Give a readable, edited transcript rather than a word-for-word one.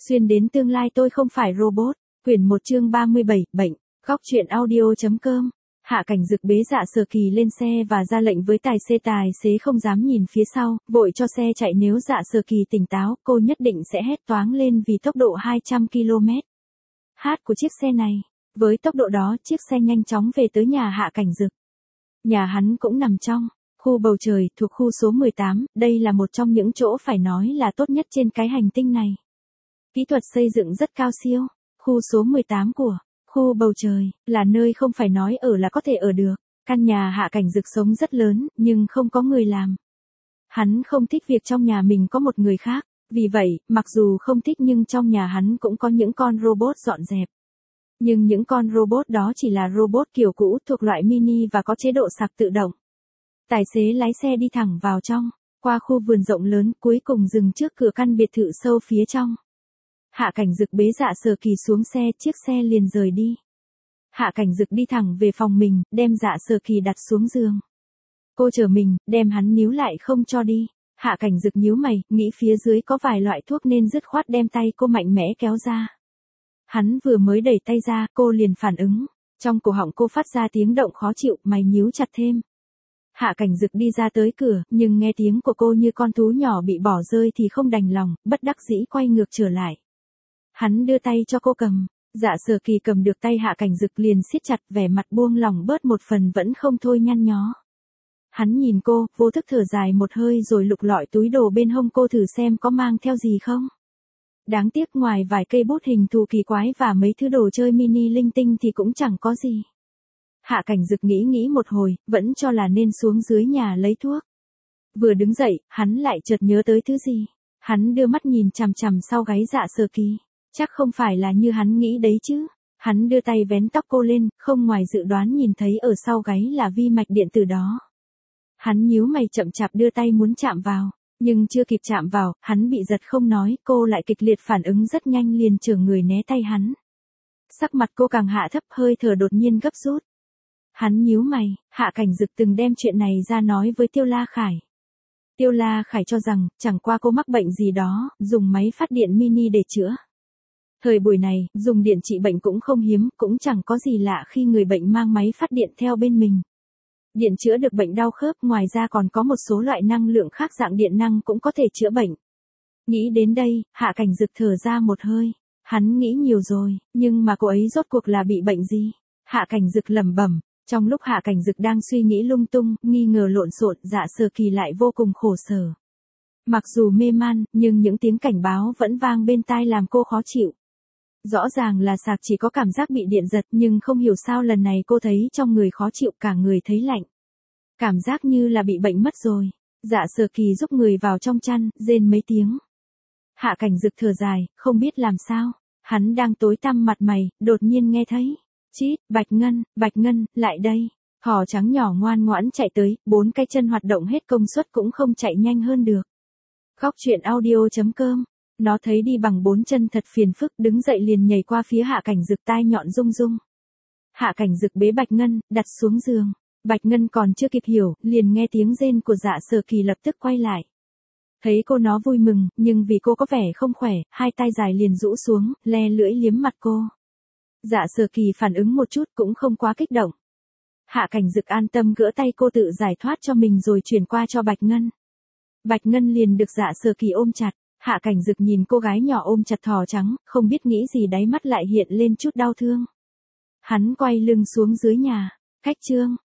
Xuyên đến tương lai tôi không phải robot. Quyển 1 chương 37, bệnh. Góc truyện audio.com. Hạ Cảnh Dực bế Dạ Sở Kỳ lên xe và ra lệnh với tài xế không dám nhìn phía sau, vội cho xe chạy. Nếu Dạ Sở Kỳ tỉnh táo, cô nhất định sẽ hét toáng lên vì tốc độ 200 km/h của chiếc xe này. Với tốc độ đó, chiếc xe nhanh chóng về tới nhà Hạ Cảnh Dực. Nhà hắn cũng nằm trong khu bầu trời, thuộc khu số 18, đây là một trong những chỗ phải nói là tốt nhất trên cái hành tinh này. Kỹ thuật xây dựng rất cao siêu. Khu số 18 của khu bầu trời là nơi không phải nói ở là có thể ở được. Căn nhà Hạ Cảnh Dực sống rất lớn, nhưng không có người làm. Hắn không thích việc trong nhà mình có một người khác, vì vậy, mặc dù không thích nhưng trong nhà hắn cũng có những con robot dọn dẹp. Nhưng những con robot đó chỉ là robot kiểu cũ thuộc loại mini và có chế độ sạc tự động. Tài xế lái xe đi thẳng vào trong, qua khu vườn rộng lớn, cuối cùng dừng trước cửa căn biệt thự sâu phía trong. Hạ Cảnh Dực bế Dạ Sở Kỳ xuống xe, chiếc xe liền rời đi. Hạ Cảnh Dực đi thẳng về phòng mình, đem Dạ Sở Kỳ đặt xuống giường. Cô chờ mình, đem hắn níu lại không cho đi. Hạ Cảnh Dực nhíu mày, nghĩ phía dưới có vài loại thuốc nên dứt khoát đem tay cô mạnh mẽ kéo ra. Hắn vừa mới đẩy tay ra, cô liền phản ứng. Trong cổ họng cô phát ra tiếng động khó chịu, mày nhíu chặt thêm. Hạ Cảnh Dực đi ra tới cửa, nhưng nghe tiếng của cô như con thú nhỏ bị bỏ rơi thì không đành lòng, bất đắc dĩ quay ngược trở lại. Hắn đưa tay cho cô cầm. Dạ Sở Kỳ cầm được tay Hạ Cảnh Dực liền siết chặt, vẻ mặt buông lỏng bớt một phần vẫn không thôi nhăn nhó. Hắn nhìn cô, vô thức thở dài một hơi rồi lục lọi túi đồ bên hông cô thử xem có mang theo gì không. Đáng tiếc ngoài vài cây bút hình thù kỳ quái và mấy thứ đồ chơi mini linh tinh thì cũng chẳng có gì. Hạ Cảnh Dực nghĩ một hồi, vẫn cho là nên xuống dưới nhà lấy thuốc. Vừa đứng dậy, hắn lại chợt nhớ tới thứ gì. Hắn đưa mắt nhìn chằm chằm sau gáy Dạ Sở Kỳ. Chắc không phải là như hắn nghĩ đấy chứ. Hắn đưa tay vén tóc cô lên, không ngoài dự đoán nhìn thấy ở sau gáy là vi mạch điện tử đó. Hắn nhíu mày chậm chạp đưa tay muốn chạm vào. Nhưng chưa kịp chạm vào, hắn bị giật không nói, cô lại kịch liệt phản ứng rất nhanh liền chưởng người né tay hắn. Sắc mặt cô càng hạ thấp, hơi thở đột nhiên gấp rút. Hắn nhíu mày, Hạ Cảnh Dực từng đem chuyện này ra nói với Tiêu La Khải. Tiêu La Khải cho rằng, chẳng qua cô mắc bệnh gì đó, dùng máy phát điện mini để chữa. Thời buổi này, dùng điện trị bệnh cũng không hiếm, cũng chẳng có gì lạ khi người bệnh mang máy phát điện theo bên mình. Điện chữa được bệnh đau khớp, ngoài ra còn có một số loại năng lượng khác dạng điện năng cũng có thể chữa bệnh. Nghĩ đến đây, Hạ Cảnh Dực thở ra một hơi. Hắn nghĩ nhiều rồi, nhưng mà cô ấy rốt cuộc là bị bệnh gì? Hạ Cảnh Dực lẩm bẩm. Trong lúc Hạ Cảnh Dực đang suy nghĩ lung tung, nghi ngờ lộn xộn, Dạ Sở Kỳ lại vô cùng khổ sở. Mặc dù mê man, nhưng những tiếng cảnh báo vẫn vang bên tai làm cô khó chịu. Rõ ràng là sạc chỉ có cảm giác bị điện giật, nhưng không hiểu sao lần này cô thấy trong người khó chịu, cả người thấy lạnh. Cảm giác như là bị bệnh mất rồi. Dạ Sở Kỳ giúp người vào trong chăn, rên mấy tiếng. Hạ Cảnh Dực thở dài, không biết làm sao. Hắn đang tối tăm mặt mày, đột nhiên nghe thấy. Chít, Bạch Ngân, lại đây. Thỏ trắng nhỏ ngoan ngoãn chạy tới, 4 cái chân hoạt động hết công suất cũng không chạy nhanh hơn được. Góc truyện audio.com. Nó thấy đi bằng 4 chân thật phiền phức, đứng dậy liền nhảy qua phía Hạ Cảnh Dực, tai nhọn rung rung. Hạ Cảnh Dực bế Bạch Ngân, đặt xuống giường. Bạch Ngân còn chưa kịp hiểu, liền nghe tiếng rên của Dạ Sở Kỳ lập tức quay lại. Thấy cô nó vui mừng, nhưng vì cô có vẻ không khỏe, hai tay dài liền rũ xuống, le lưỡi liếm mặt cô. Dạ Sở Kỳ phản ứng một chút cũng không quá kích động. Hạ Cảnh Dực an tâm gỡ tay cô tự giải thoát cho mình rồi chuyển qua cho Bạch Ngân. Bạch Ngân liền được Dạ Sở Kỳ ôm chặt. Hạ Cảnh Dực nhìn cô gái nhỏ ôm chặt thỏ trắng, không biết nghĩ gì đáy mắt lại hiện lên chút đau thương. Hắn quay lưng xuống dưới nhà. Cách chương